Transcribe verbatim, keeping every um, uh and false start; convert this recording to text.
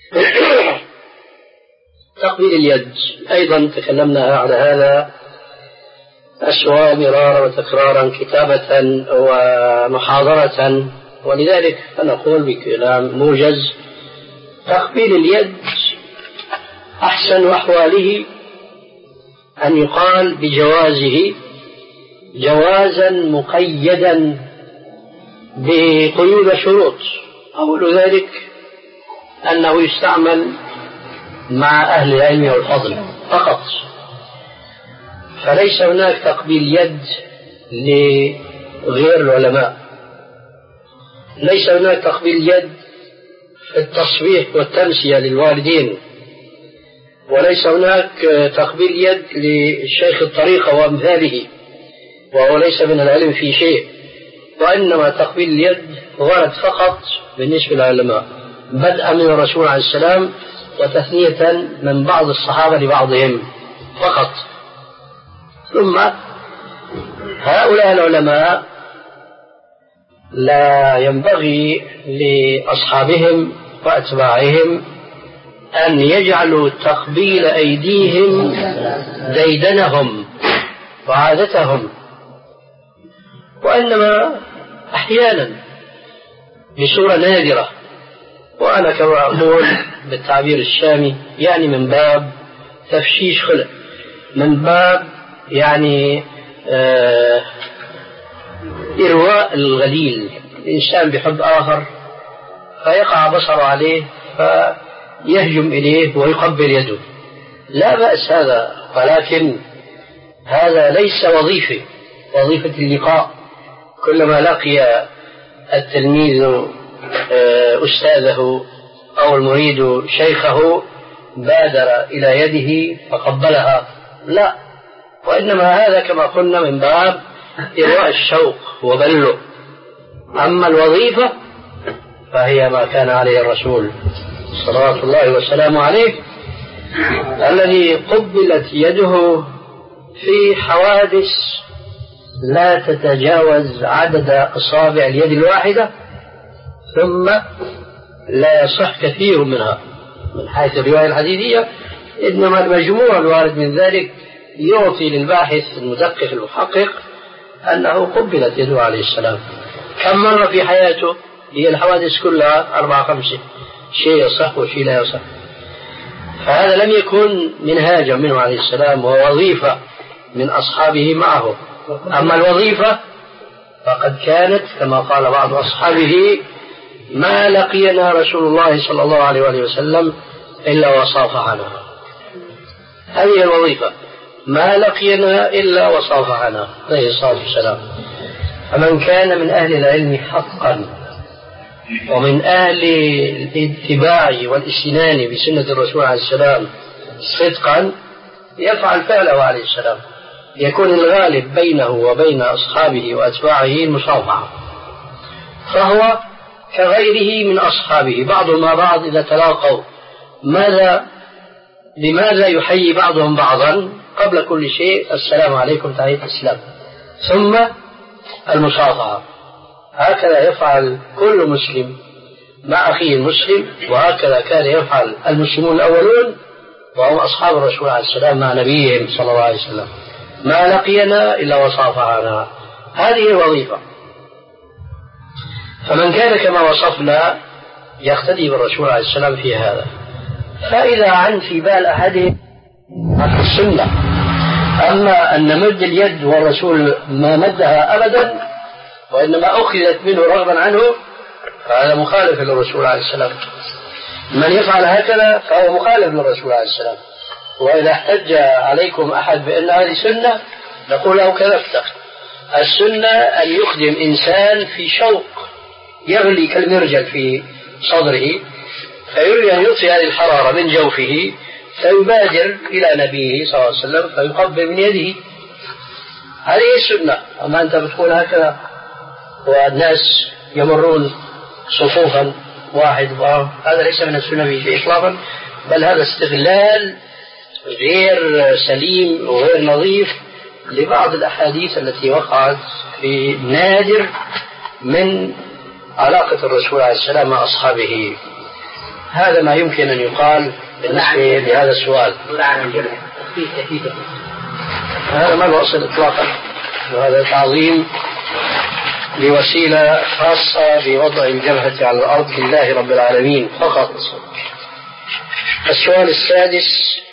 تقبيل اليد أيضا تكلمنا على هذا السؤال مرارا وتكرارا كتابة ومحاضرة، ولذلك فنقول بكلام موجز: تقبيل اليد أحسن أحواله أن يقال بجوازه جوازا مقيدا بقيود شروط. أول ذلك أنه يستعمل مع أهل العلم والفضل فقط، فليس هناك تقبيل يد لغير العلماء، ليس هناك تقبيل يد في التصبيح والتمسية للوالدين، وليس هناك تقبيل يد للشيخ الطريقة وأمثاله وهو ليس من العلم في شيء، وإنما تقبيل اليد ورد فقط بالنسبة للعلماء، بدءا من الرسول عليه السلام وتثنية من بعض الصحابة لبعضهم فقط. ثم هؤلاء العلماء لا ينبغي لأصحابهم وأتباعهم أن يجعلوا تقبيل أيديهم ديدنهم وعادتهم، وإنما أحيانا بصورة نادرة، وأنا كما أقول بالتعبير الشامي يعني من باب تفشيش خلق، من باب يعني آه إرواء الغليل. الإنسان بحب آخر فيقع بصر عليه فيهجم إليه ويقبل يده، لا بأس هذا، ولكن هذا ليس وظيفة وظيفة اللقاء. كلما لقي التلميذ أستاذه أو المريد شيخه بادر إلى يده فقبلها، لا، وإنما هذا كما قلنا من باب إرواء الشوق وبله. أما الوظيفة فهي ما كان عليه الرسول صلوات الله وسلامه عليه، الذي قبلت يده في حوادث لا تتجاوز عدد أصابع اليد الواحدة، ثم لا يصح كثير منها من حيث الرواية الحديثية، إنما المجموع الوارد من ذلك يعطي للباحث المدقق المحقق أنه قبلت يده عليه السلام. كم مرة في حياته؟ هي الحوادث كلها أربعة خمسة، شيء يصح وشيء لا يصح. فهذا لم يكن منهاجا منه عليه السلام ووظيفة من أصحابه معه. أما الوظيفة فقد كانت كما قال بعض أصحابه: ما لقينا رسول الله صلى الله عليه وسلم إلا وصافحنا. هذه الوظيفة، ما لقينا إلا وصافحنا عليه الصلاة والسلام. فمن كان من أهل العلم حقا ومن أهل الاتباع والاستنان بسنة الرسول عليه السلام صدقا يفعل فعله عليه السلام، يكون الغالب بينه وبين أصحابه وأتباعه المصافحة، فهو كغيره من أصحابه بعضهم مع بعض إذا تلاقوا ماذا لماذا يحيي بعضهم بعضا؟ قبل كل شيء السلام عليكم تحية الإسلام، ثم المصافحة. هكذا يفعل كل مسلم مع أخيه المسلم، وهكذا كان يفعل المسلمون الأولون وهم أصحاب الرسول عليه السلام مع نبيهم صلى الله عليه وسلم: ما لقينا إلا وصافحنا. هذه الوظيفة. فمن كان كما وصفنا يقتدي بالرسول عليه السلام في هذا. فإذا عن في بال أحدهم السنة، أما أن نمد اليد والرسول ما مدها أبدا وإنما أخذت منه رغبا عنه، فهذا مخالف للرسول عليه السلام. من يفعل هكذا فهو مخالف للرسول عليه السلام. وإذا احتج عليكم أحد بأن هذه سنة نقول له كذبت. السنة أن يخدم إنسان في شوق يغلي كالمرجل في صدره، فيريد أن يطفئ هذه الحرارة من جوفه، فيبادر إلى نبيه صلى الله عليه وسلم فيقبل من يده. هذه السنة. أما أنت بتقول هكذا والناس يمرون صفوفا واحد، هذا ليس من السنة في شيء إطلاقا، بل هذا استغلال غير سليم وغير نظيف لبعض الأحاديث التي وقعت في نادر من علاقة الرسول عليه السلام مع أصحابه. هذا ما يمكن أن يقال بالنسبة لهذا السؤال. هذا ما له أصل إطلاقا، وهذا تعظيم لوسيلة خاصة بوضع الجبهة على الأرض لله رب العالمين فقط. السؤال السادس: